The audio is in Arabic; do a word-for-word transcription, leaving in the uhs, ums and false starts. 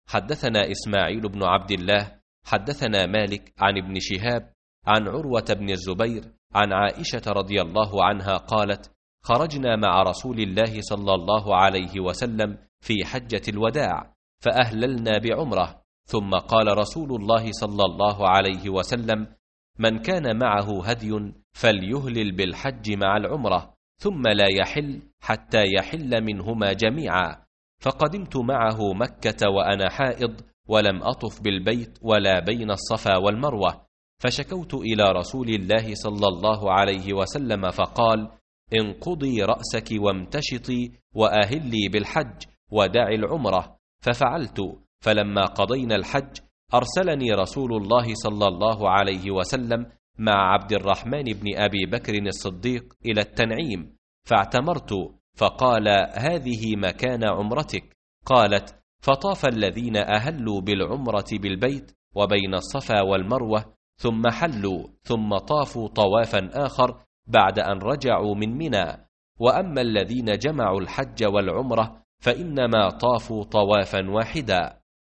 حدثنا إسماعيل بن عبد الله حدثنا مالك عن ابن شهاب عن عروة بن الزبير عن عائشة رضي الله عنها قالت: خرجنا مع رسول الله صلى الله عليه وسلم في حجة الوداع فأهللنا بعمرة، ثم قال رسول الله صلى الله عليه وسلم: من كان معه هدي فليهلل بالحج مع العمرة، ثم لا يحل حتى يحل منهما جميعا. فقدمت معه مكة وأنا حائض، ولم أطف بالبيت ولا بين الصفا والمروة، فشكوت إلى رسول الله صلى الله عليه وسلم فقال: انقضي رأسك وامتشطي وأهلي بالحج ودعي العمرة. ففعلت، فلما قضينا الحج أرسلني رسول الله صلى الله عليه وسلم مع عبد الرحمن بن أبي بكر الصديق إلى التنعيم، فاعتمرت، فقال: هذه مكان عمرتك. قالت: فطاف الذين أهلوا بالعمرة بالبيت وبين الصفا والمروة، ثم حلوا، ثم طافوا طوافا آخر بعد أن رجعوا من منى. وأما الذين جمعوا الحج والعمرة فإنما طافوا طوافا واحدا.